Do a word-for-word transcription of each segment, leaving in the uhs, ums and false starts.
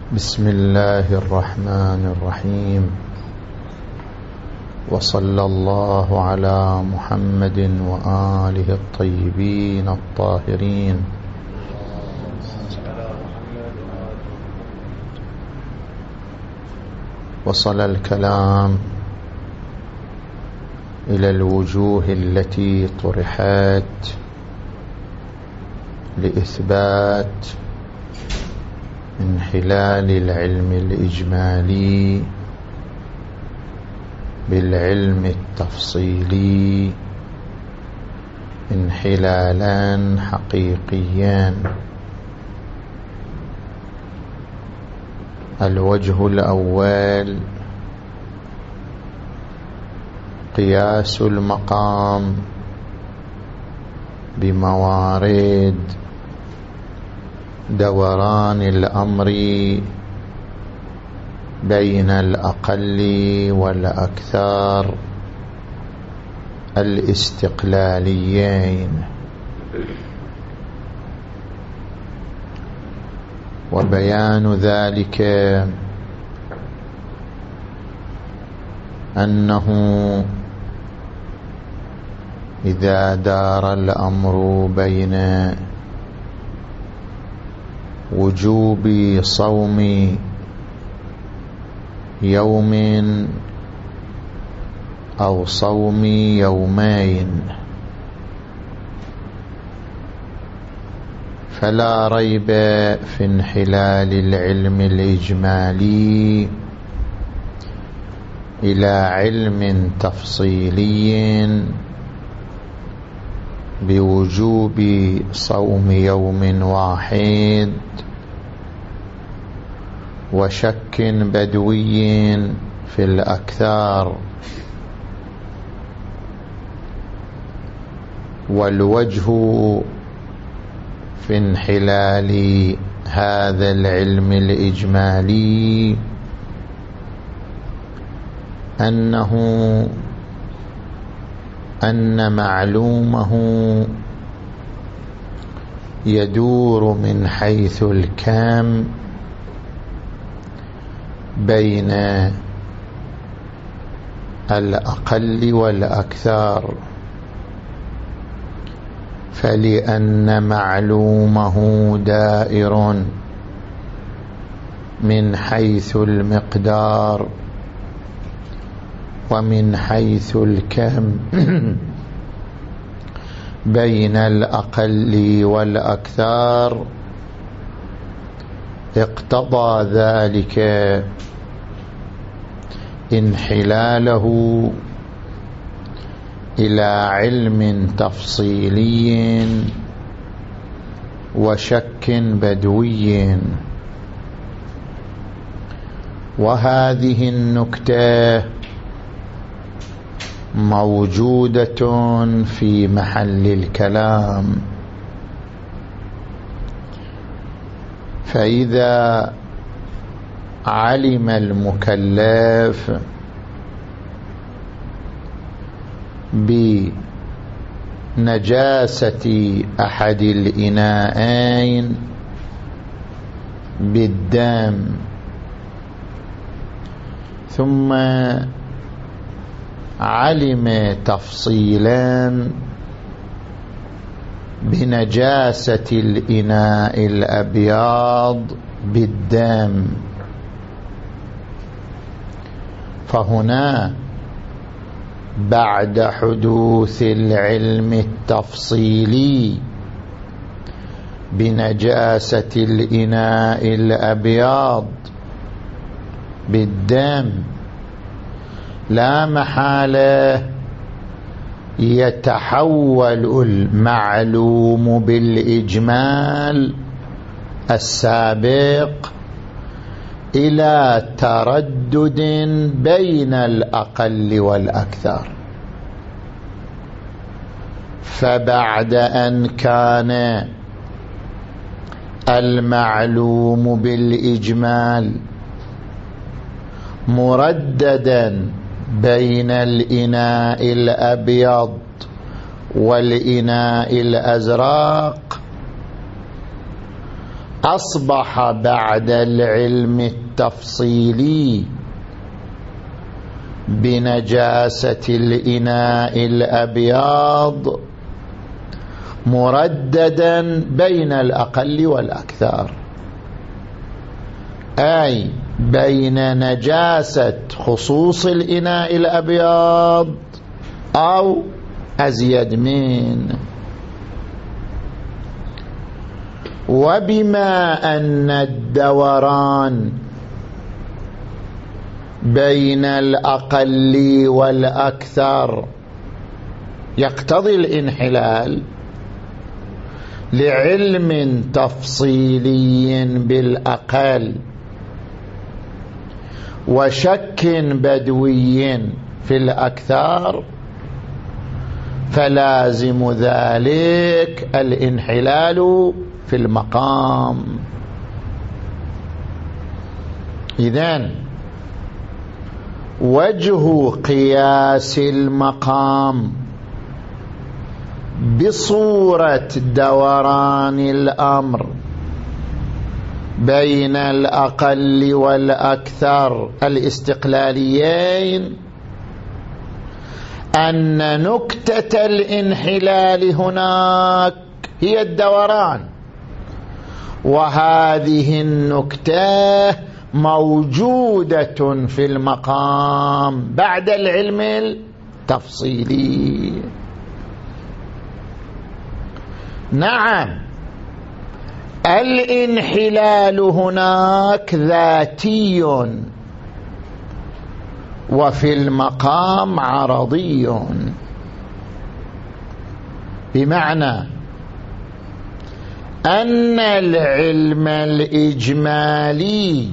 بسم الله الرحمن الرحيم. وصلى الله على محمد وآله الطيبين الطاهرين. وصل الكلام إلى الوجوه التي طرحت لإثبات انحلال العلم الإجمالي بالعلم التفصيلي انحلالا حقيقيا. الوجه الأول قياس المقام بموارد دوران الأمر بين الأقل والأكثر الاستقلاليين، وبيان ذلك أنه إذا دار الأمر بين وجوب صوم يوم أو صوم يومين فلا ريب في انحلال العلم الإجمالي إلى علم تفصيلي بوجوب صوم يوم واحد وشك بدوي في الأكثار. والوجه في انحلال هذا العلم الإجمالي أنه أن معلومه يدور من حيث الكم بين الأقل والأكثر، فلأن معلومه دائر من حيث المقدار ومن حيث الكم بين الأقل والأكثر، اقتضى ذلك انحلاله إلى علم تفصيلي وشك بدوي. وهذه النكتة موجودة في محل الكلام. فإذا علم المكلف بنجاسة أحد الإناءين بالدم ثم علم تفصيلا بنجاسة الإناء الأبيض بالدم، فهنا بعد حدوث العلم التفصيلي بنجاسة الإناء الأبيض بالدم لا محالة يتحول المعلوم بالإجمال السابق إلى تردد بين الأقل والأكثر. فبعد أن كان المعلوم بالإجمال مرددا بين الإناء الأبيض والإناء الأزرق، أصبح بعد العلم التفصيلي بنجاسة الإناء الأبيض مرددا بين الأقل والأكثر، أي بين نجاسة خصوص الإناء الأبيض أو أزيد منه. وبما أن الدوران بين الأقل والأكثر يقتضي الانحلال لعلم تفصيلي بالأقل وشك بدوي في الأكثر، فلازم ذلك الانحلال في المقام. إذن وجه قياس المقام بصورة دوران الأمر بين الأقل والأكثر الاستقلاليين أن نكتة الانحلال هناك هي الدوران، وهذه النكتة موجودة في المقام بعد العلم التفصيلي. نعم، الانحلال هناك ذاتي وفي المقام عرضي، بمعنى أن العلم الإجمالي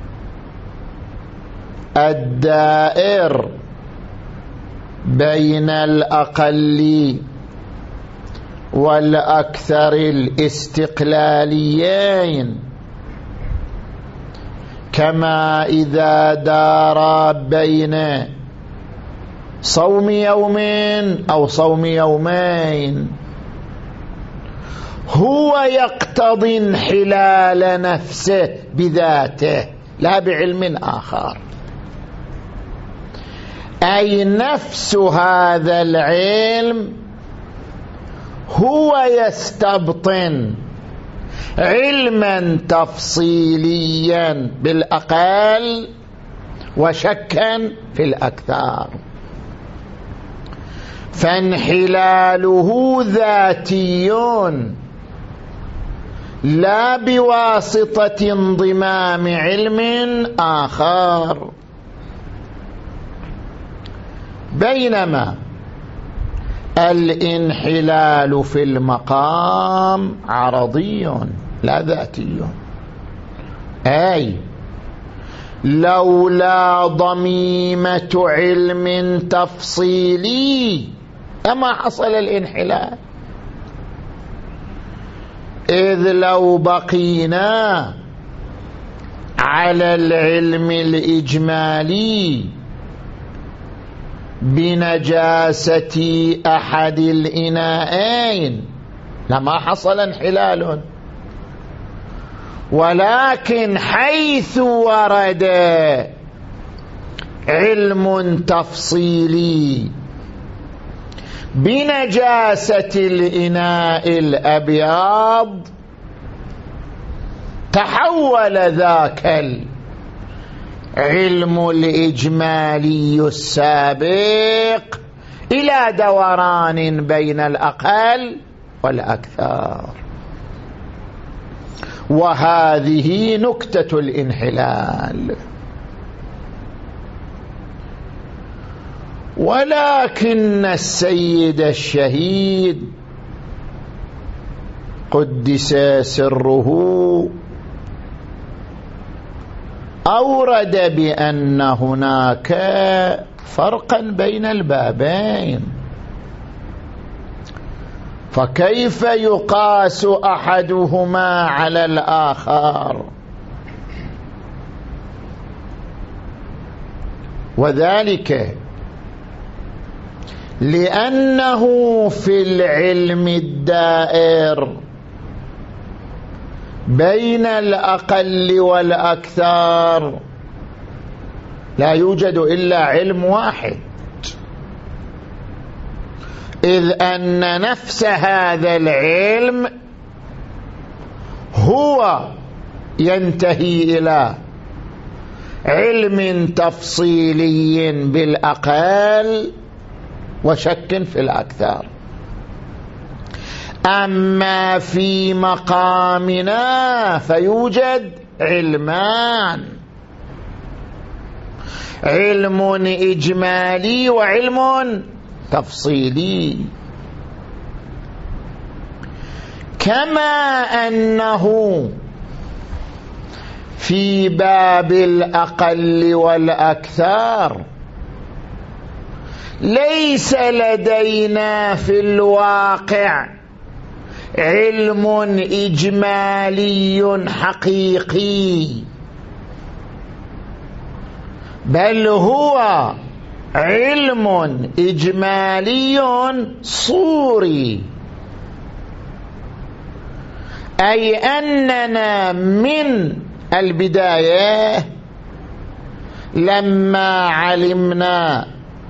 الدائر بين الأقل والأكثر الاستقلاليين، كما إذا دار بين صوم يوم أو صوم يومين، هو يقتضي انحلال نفسه بذاته لا بعلم آخر، أي نفس هذا العلم هو يستبطن علما تفصيليا بالأقل وشكا في الأكثر، فانحلاله ذاتي لا بواسطة انضمام علم آخر، بينما الانحلال في المقام عرضي لا ذاتي، أي لولا ضميمة علم تفصيلي أما حصل الانحلال، إذ لو بقينا على العلم الإجمالي بنجاسة أحد الإناءين لما حصل انحلال، ولكن حيث ورد علم تفصيلي بنجاسة الإناء الأبيض تحول ذاك العلم الإجمالي السابق إلى دوران بين الأقل والأكثر، وهذه نكتة الانحلال. ولكن السيد الشهيد قدس سره أورد بأن هناك فرقا بين البابين، فكيف يقاس أحدهما على الآخر؟ وذلك لأنه في العلم الدائر بين الأقل والأكثر لا يوجد إلا علم واحد، إذ أن نفس هذا العلم هو ينتهي إلى علم تفصيلي بالأقل وشك في الأكثر. أما في مقامنا فيوجد علمان، علم إجمالي وعلم تفصيلي، كما أنه في باب الأقل والأكثر ليس لدينا في الواقع علم إجمالي حقيقي، بل هو علم إجمالي صوري، أي أننا من البداية لما علمنا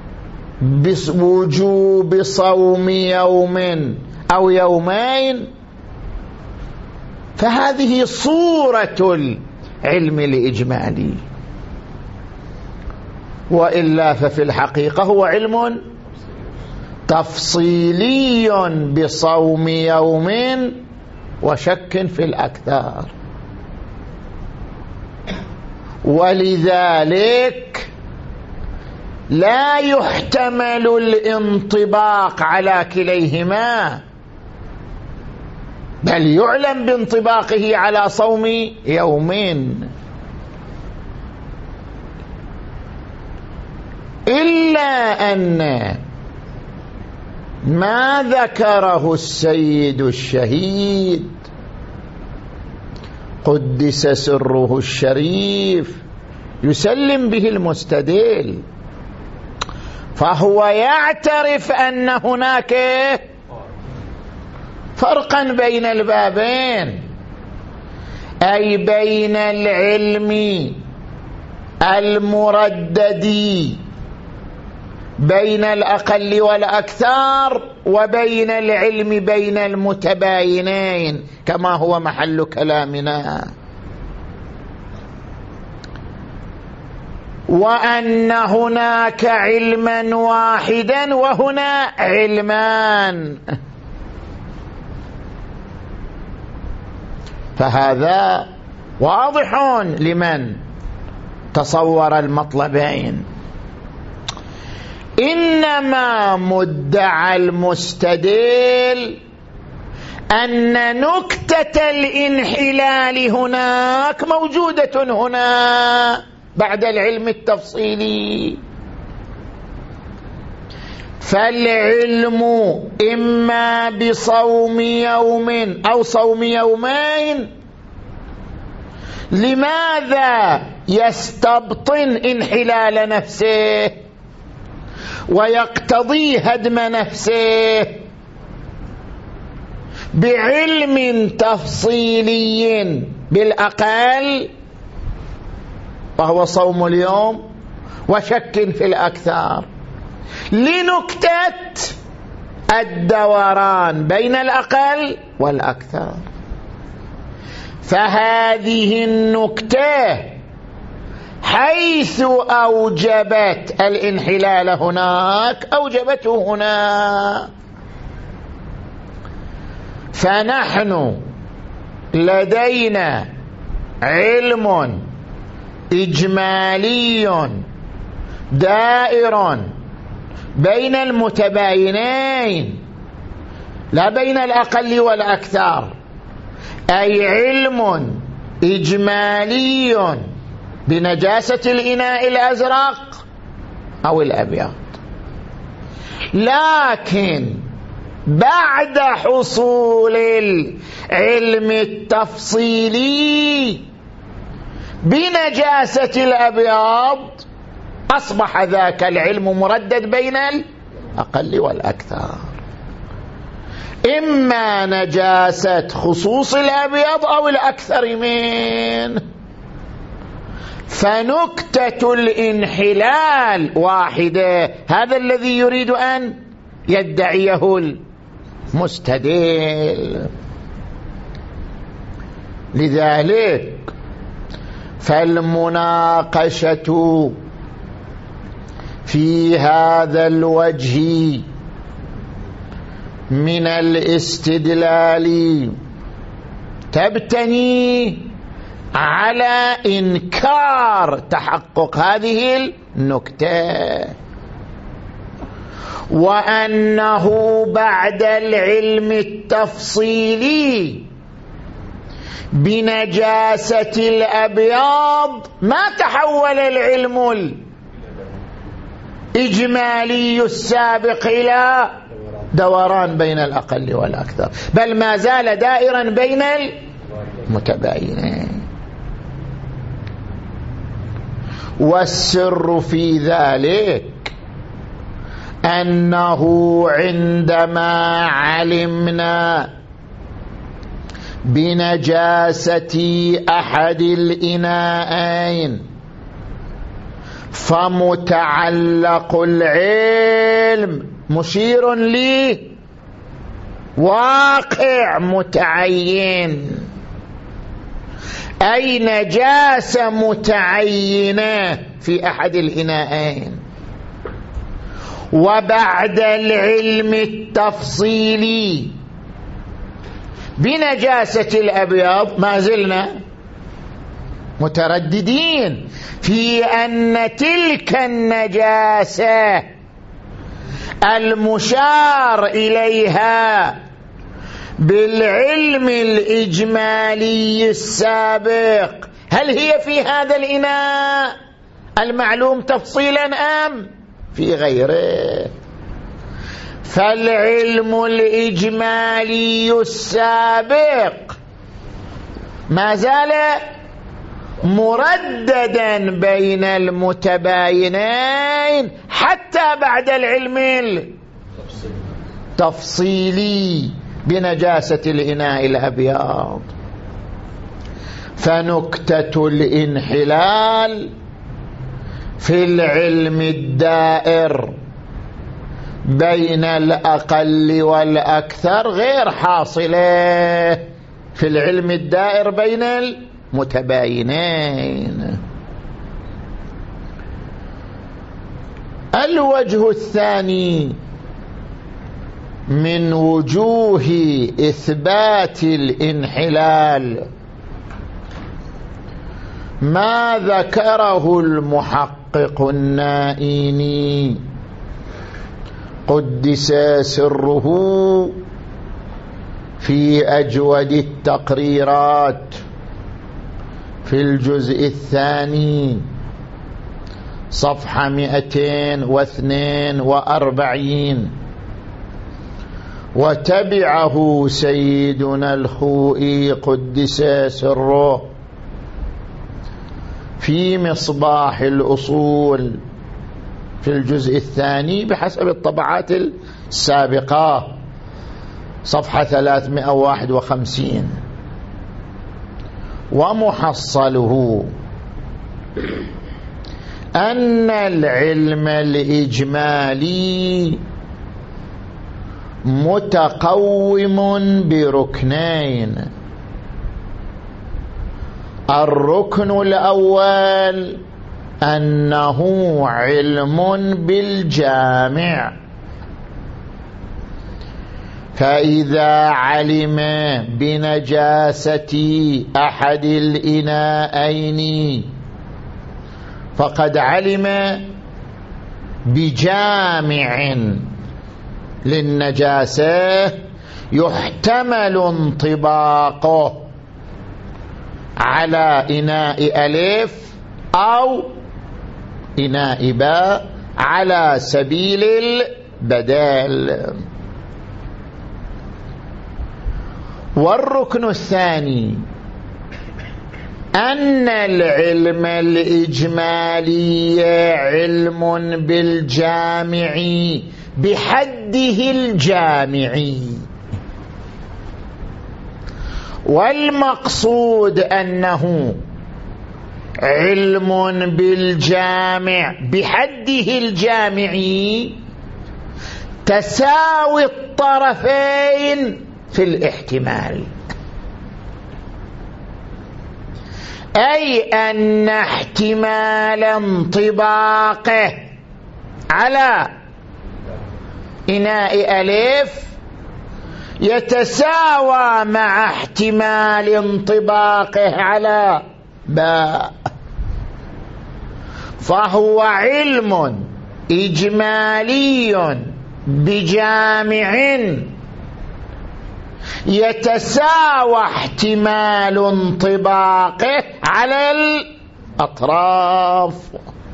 بوجوب صوم يوم أو يومين فهذه صورة العلم الإجمالي، وإلا ففي الحقيقة هو علم تفصيلي بصوم يوم وشك في الأكثر. ولذلك لا يحتمل الانطباق على كليهما، بل يعلم بانطباقه على صوم يومين، إلا أن ما ذكره السيد الشهيد قدس سره الشريف يسلم به المستدل، فهو يعترف أن هناك فرقا بين البابين، أي بين العلم المردد بين الأقل والأكثر وبين العلم بين المتباينين كما هو محل كلامنا، وأن هناك علما واحدا وهنا علمان. فهذا واضح لمن تصور المطلبين. إنما مدعى المستدل أن نكتة الانحلال هناك موجودة هنا بعد العلم التفصيلي، فالعلم إما بصوم يوم أو صوم يومين لماذا يستبطن انحلال نفسه ويقتضي هدم نفسه؟ بعلم تفصيلي بالأقل وهو صوم اليوم وشك في الأكثر، لنكتة الدوران بين الأقل والأكثر. فهذه النكتة حيث أوجبت الانحلال هناك أوجبته هنا. فنحن لدينا علم إجمالي دائر بين المتباينين لا بين الأقل والأكثر، أي علم إجمالي بنجاسة الإناء الأزرق أو الأبيض، لكن بعد حصول العلم التفصيلي بنجاسة الأبيض أصبح ذاك العلم مردد بين الأقل والأكثر. إما نجاسة خصوص الأبيض أو الأكثر منه. فنكتة الانحلال واحدة، هذا الذي يريد أن يدعيه المستدل. لذلك فالمناقشة في هذا الوجه من الاستدلال تبتني على إنكار تحقق هذه النكتة، وأنه بعد العلم التفصيلي بنجاسة الأبيض ما تحول العلم الإجمالي السابق إلى دوران بين الأقل والأكثر، بل ما زال دائرا بين المتباينين. والسر في ذلك أنه عندما علمنا بنجاسة أحد الإناءين فمتعلق العلم مشير لي واقع متعين، أي نجاسة متعينة في أحد الإناءين. وبعد العلم التفصيلي بنجاسة الأبيض ما زلنا مترددين في أن تلك النجاسة المشار إليها بالعلم الإجمالي السابق هل هي في هذا الإناء المعلوم تفصيلا أم في غيره. فالعلم الإجمالي السابق ما زال مرددا بين المتباينين حتى بعد العلم التفصيلي بنجاسة الإناء الأبيض. فنكتة الانحلال في العلم الدائر بين الأقل والأكثر غير حاصلة في العلم الدائر بين المتباينين. الوجه الثاني من وجوه إثبات الانحلال ما ذكره المحقق النائيني قدس سره في أجود التقريرات في الجزء الثاني صفحة مئتين واثنين وأربعين، وتبعه سيدنا الخوئي قدس سره في مصباح الأصول في الجزء الثاني بحسب الطبعات السابقة صفحة ثلاثمائة وواحد وخمسين. ومحصله أن العلم الإجمالي متقوم بركنين: الركن الأول أنه علم بالجامع، فإذا علم بنجاسة أحد الإناءين فقد علم بجامع للنجاسة يحتمل انطباقه على إناء ألف أو إناء باء على سبيل البدل. والركن الثاني أن العلم الإجمالي علم بالجامع بحده الجامعي، والمقصود أنه علم بالجامع بحده الجامعي تساوي الطرفين في الاحتمال، أي أن احتمال انطباقه على إناء ألف يتساوى مع احتمال انطباقه على باء، فهو علم إجمالي بجامع يتساوى احتمال انطباقه على الأطراف.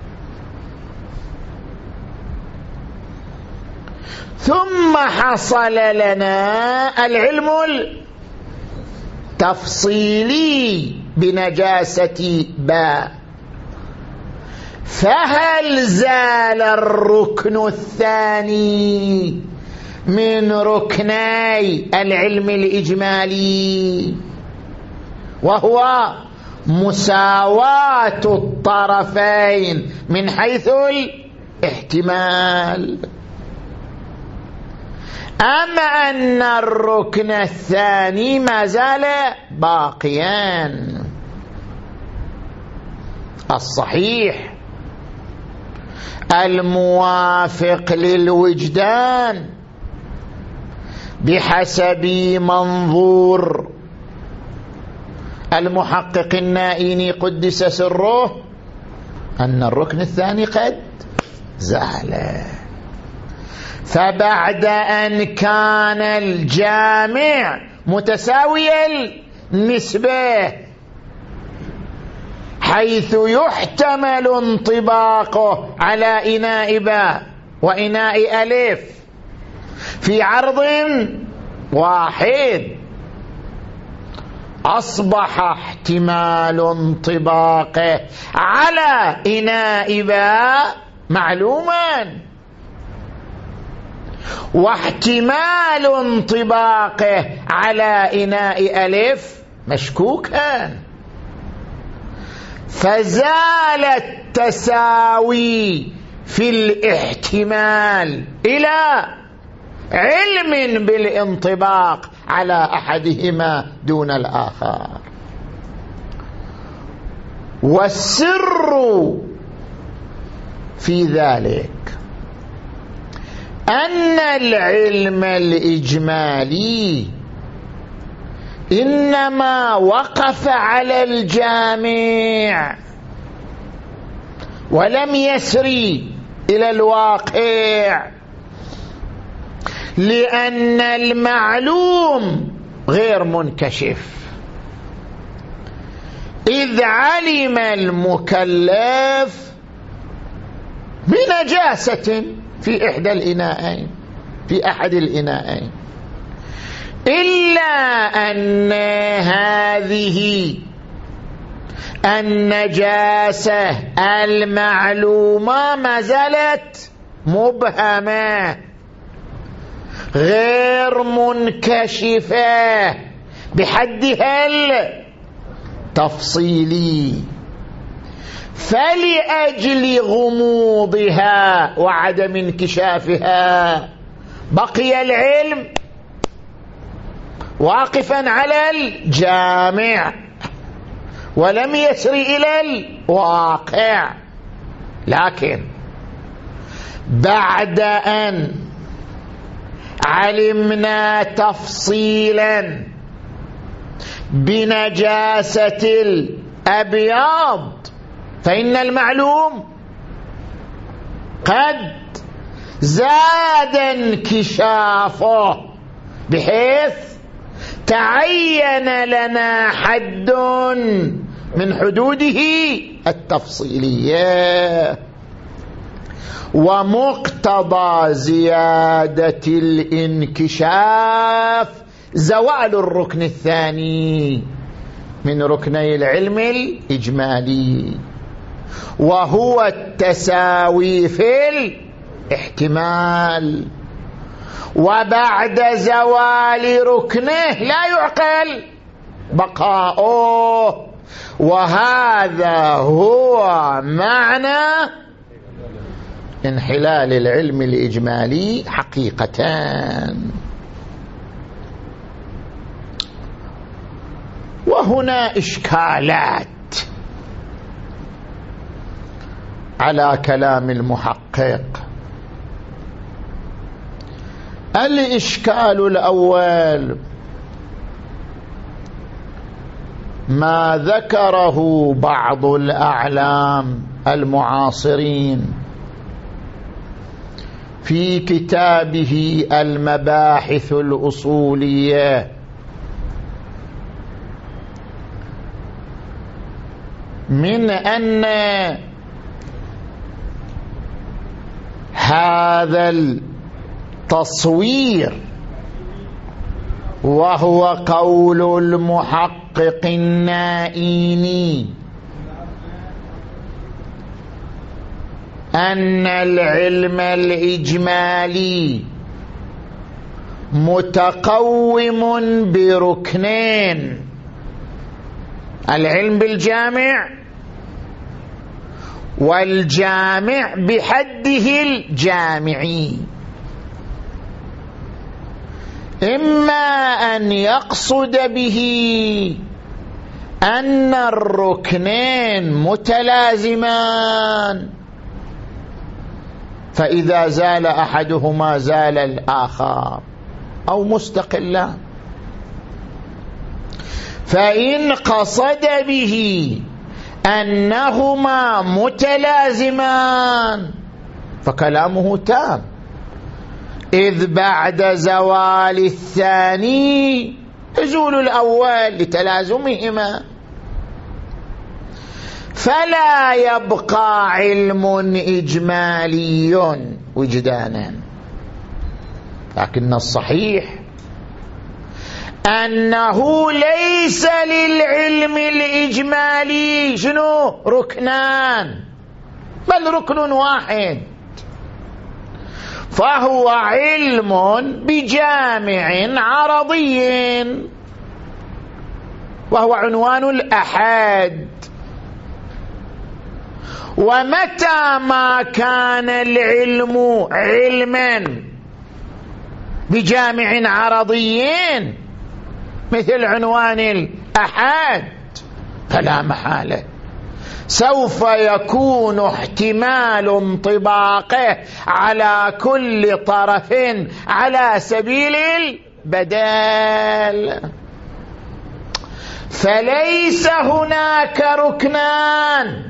ثم حصل لنا العلم التفصيلي بنجاسة باء، فهل زال الركن الثاني من ركني العلم الإجمالي وهو مساواة الطرفين من حيث الاحتمال، أما أن الركن الثاني ما زال باقيا؟ الصحيح الموافق للوجدان بحسب منظور المحقق النائيني قدس سره أن الركن الثاني قد زال، فبعد أن كان الجامع متساوي النسبة حيث يحتمل انطباقه على إناء باء وإناء ألف في عرض واحد، أصبح احتمال انطباقه على إناء باء معلوما، واحتمال انطباقه على إناء ألف مشكوكا، فزال التساوي في الاحتمال إلى علم بالانطباق على أحدهما دون الآخر. والسر في ذلك أن العلم الإجمالي إنما وقف على الجامع ولم يسري إلى الواقع، لأن المعلوم غير منكشف، إذ علم المكلف بنجاسة في إحدى الإناءين في أحد الإناءين، إلا أن هذه النجاسة المعلومة ما زالت مبهمة غير منكشفة بحدها التفصيلي، فلأجل غموضها وعدم انكشافها بقي العلم واقفا على الجامع ولم يسر إلى الواقع. لكن بعد أن علمنا تفصيلا بنجاسة الأبياض فإن المعلوم قد زاد انكشافه بحيث تعين لنا حد من حدوده التفصيلية، ومقتضى زيادة الانكشاف زوال الركن الثاني من ركني العلم الإجمالي، وهو التساوي في الاحتمال. وبعد زوال ركنه لا يعقل بقاؤه. وهذا هو معنى انحلال العلم الإجمالي حقيقة. وهنا إشكالات على كلام المحقق. الإشكال الأول ما ذكره بعض الأعلام المعاصرين في كتابه المباحث الأصولية من أن هذا التصوير وهو قول المحقق النائيني أن العلم الإجمالي متقوم بركنين: العلم بالجامع والجامع بحده الجامعي. إما أن يقصد به أن الركنين متلازمان، فإذا زال أحدهما زال الآخر، أو مستقلان. فإن قصد به أنهما متلازمان فكلامه تام، إذ بعد زوال الثاني يزول الأول لتلازمهما، فلا يبقى علم إجمالي وجدانا. لكن الصحيح أنه ليس للعلم الإجمالي شنو؟ ركنان، بل ركن واحد، فهو علم بجامع عرضي، وهو عنوان الأحاد. ومتى ما كان العلم علما بجامع عرضي مثل عنوان الأحاد فلا محالة سوف يكون احتمال انطباقه على كل طرف على سبيل البدال. فليس هناك ركنان،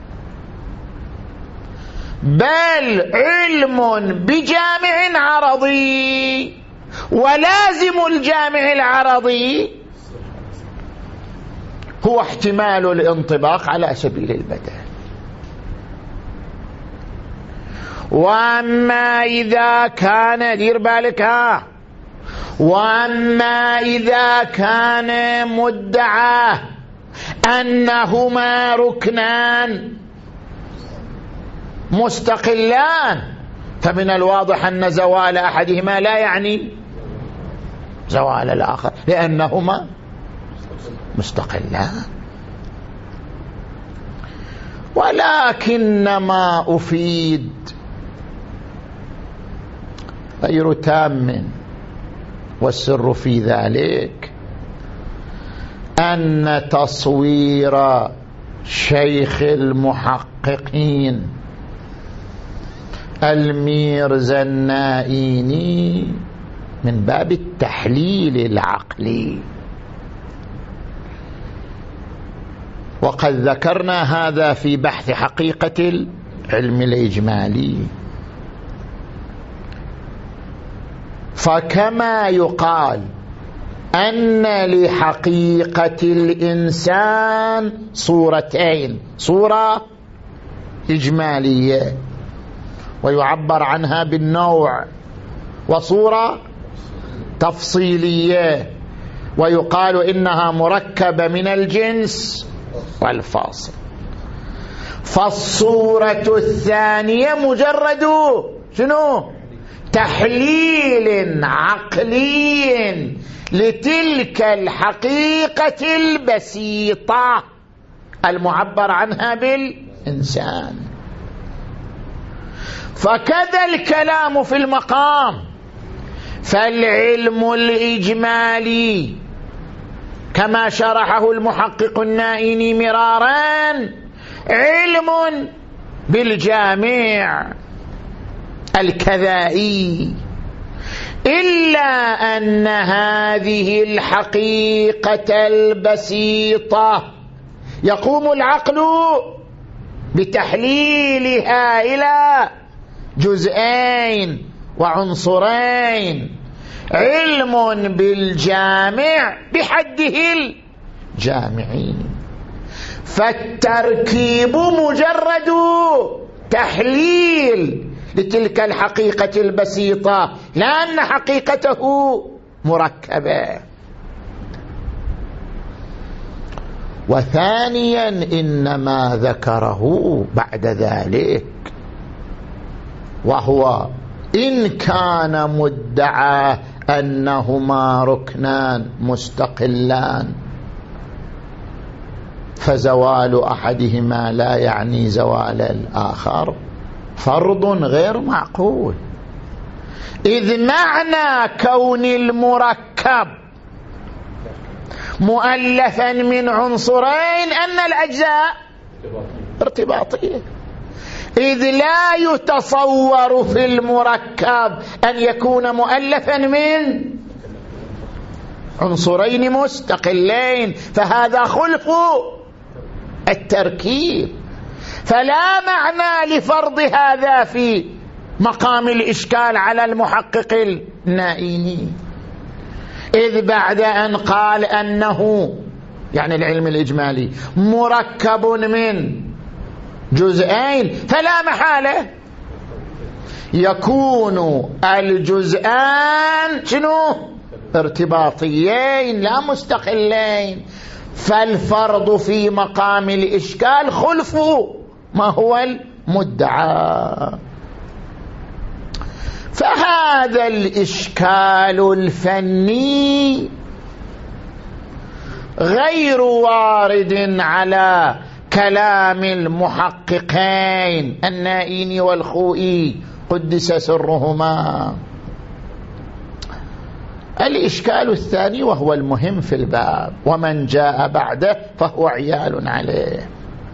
بل علم بجامع عرضي، ولازم الجامع العرضي هو احتمال الانطباق على سبيل البدل. وأما إذا كان دير بالك ها وأما إذا كان مدعى أنهما ركنان مستقلان، فمن الواضح أن زوال أحدهما لا يعني زوال الآخر، لأنهما مستقلان. ولكن ما أفيد غير تام، والسر في ذلك أن تصوير شيخ المحققين الميرزا النائيني من باب التحليل العقلي، وقد ذكرنا هذا في بحث حقيقة العلم الإجمالي. فكما يقال أن لحقيقة الإنسان صورتين: صورة إجمالية ويعبر عنها بالنوع، وصورة تفصيلية ويقال إنها مركبة من الجنس والفاصل. فالصورة الثانية مجرد شنو؟ تحليل عقلي لتلك الحقيقة البسيطة المعبر عنها بالإنسان. فكذا الكلام في المقام، فالعلم الإجمالي كما شرحه المحقق النائني مرارا علم بالجامع الكذائي، إلا أن هذه الحقيقة البسيطة يقوم العقل بتحليلها إلى جزئين وعنصرين، علم بالجامع بحده الجامعي. فالتركيب مجرد تحليل لتلك الحقيقة البسيطة، لا أن حقيقته مركبة. وثانيا إنما ذكره بعد ذلك، وهو إن كان مدعى أنهما ركنان مستقلان فزوال أحدهما لا يعني زوال الآخر، فرض غير معقول، إذ معنى كون المركب مؤلفا من عنصرين أن الأجزاء ارتباطية، إذ لا يتصور في المركب أن يكون مؤلفا من عنصرين مستقلين، فهذا خلف التركيب. فلا معنى لفرض هذا في مقام الإشكال على المحقق النائني، إذ بعد أن قال أنه يعني العلم الإجمالي مركب من جزئين، فلا محالة يكون الجزئان شنو؟ ارتباطيين لا مستقلين. فالفرض في مقام الإشكال خلف ما هو المدعى. فهذا الإشكال الفني غير وارد على كلام المحققين النائين والخوئي قدس سرهما. الإشكال الثاني وهو المهم في الباب، ومن جاء بعده فهو عيال عليه،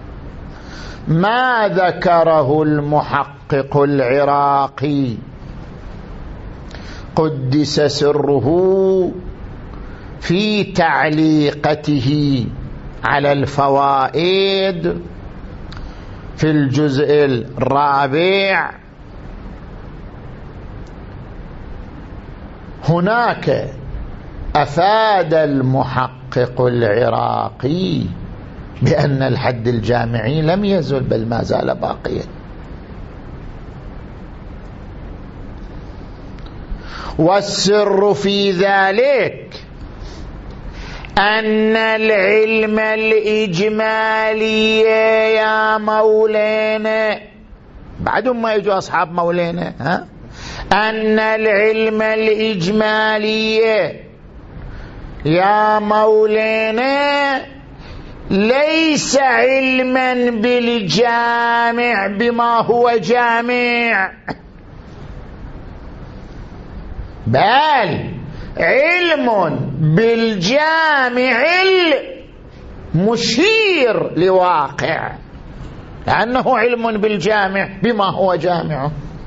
ما ذكره المحقق العراقي قدس سره في تعليقته على الفوائد في الجزء الرابع. هناك أفاد المحقق العراقي بأن الحد الجامعي لم يزل بل ما زال باقيا، والسر في ذلك أن العلم الإجمالي يا مولانا، بعدهم ما يجوا أصحاب مولانا، ها؟ أن العلم الإجمالي يا مولانا ليس علما بالجامع بما هو جامع، بل علم بالجامع المشير لواقع، لأنه علم بالجامع بما هو جامع،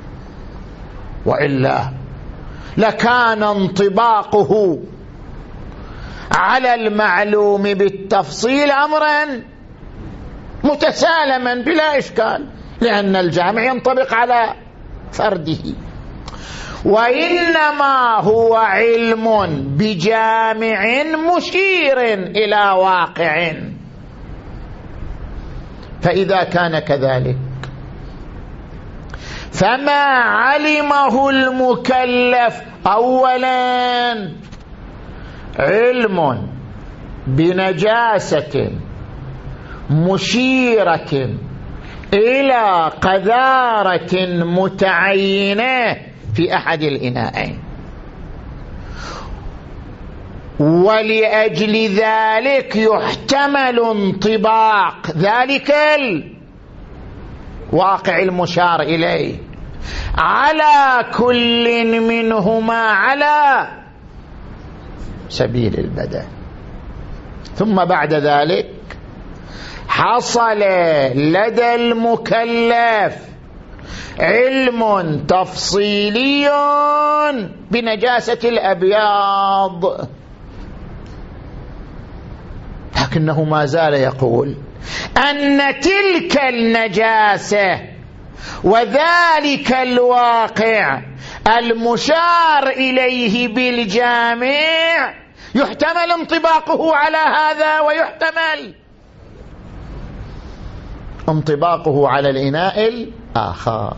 وإلا لكان انطباقه على المعلوم بالتفصيل أمرا متسالما بلا إشكال، لأن الجامع ينطبق على فرده، وإنما هو علم بجامع مشير إلى واقع. فإذا كان كذلك فما علمه المكلف أولا علم بنجاسة مشيرة إلى قذارة متعينة في أحد الإناءين. ولأجل ذلك يحتمل انطباق ذلك الواقع المشار إليه على كل منهما على سبيل البدل. ثم بعد ذلك حصل لدى المكلف علم تفصيلي بنجاسة الأبياض، لكنه ما زال يقول أن تلك النجاسة وذلك الواقع المشار إليه بالجامع يحتمل انطباقه على هذا ويحتمل انطباقه على الإناء الآخر.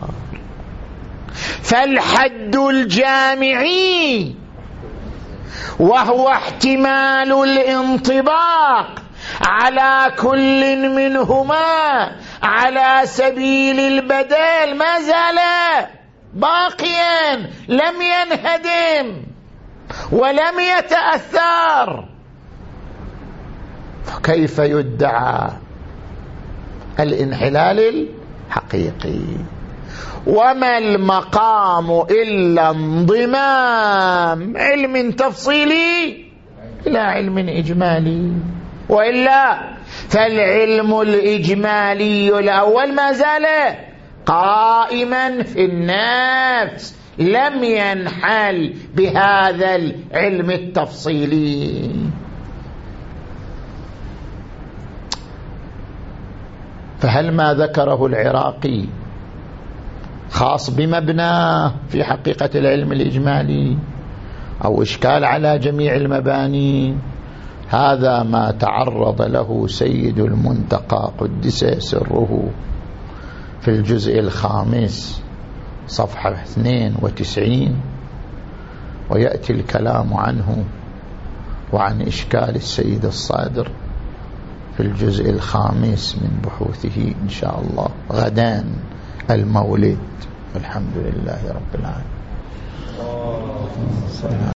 فالحد الجامعي وهو احتمال الانطباق على كل منهما على سبيل البدل ما زال باقيا لم ينهدم ولم يتأثر. فكيف يدعى الانحلال الحقيقي؟ وما المقام إلا انضمام علم تفصيلي إلى علم إجمالي، وإلا فالعلم الإجمالي الأول ما زال قائما في النفس لم ينحل بهذا العلم التفصيلي. فهل ما ذكره العراقي خاص بمبنى في حقيقة العلم الإجمالي أو إشكال على جميع المباني؟ هذا ما تعرض له سيد المنتقى قدس سره في الجزء الخامس صفحة اثنين وتسعين، ويأتي الكلام عنه وعن إشكال السيد الصادر في الجزء الخامس من بحوثه إن شاء الله غدا المولد. والحمد لله رب العالمين.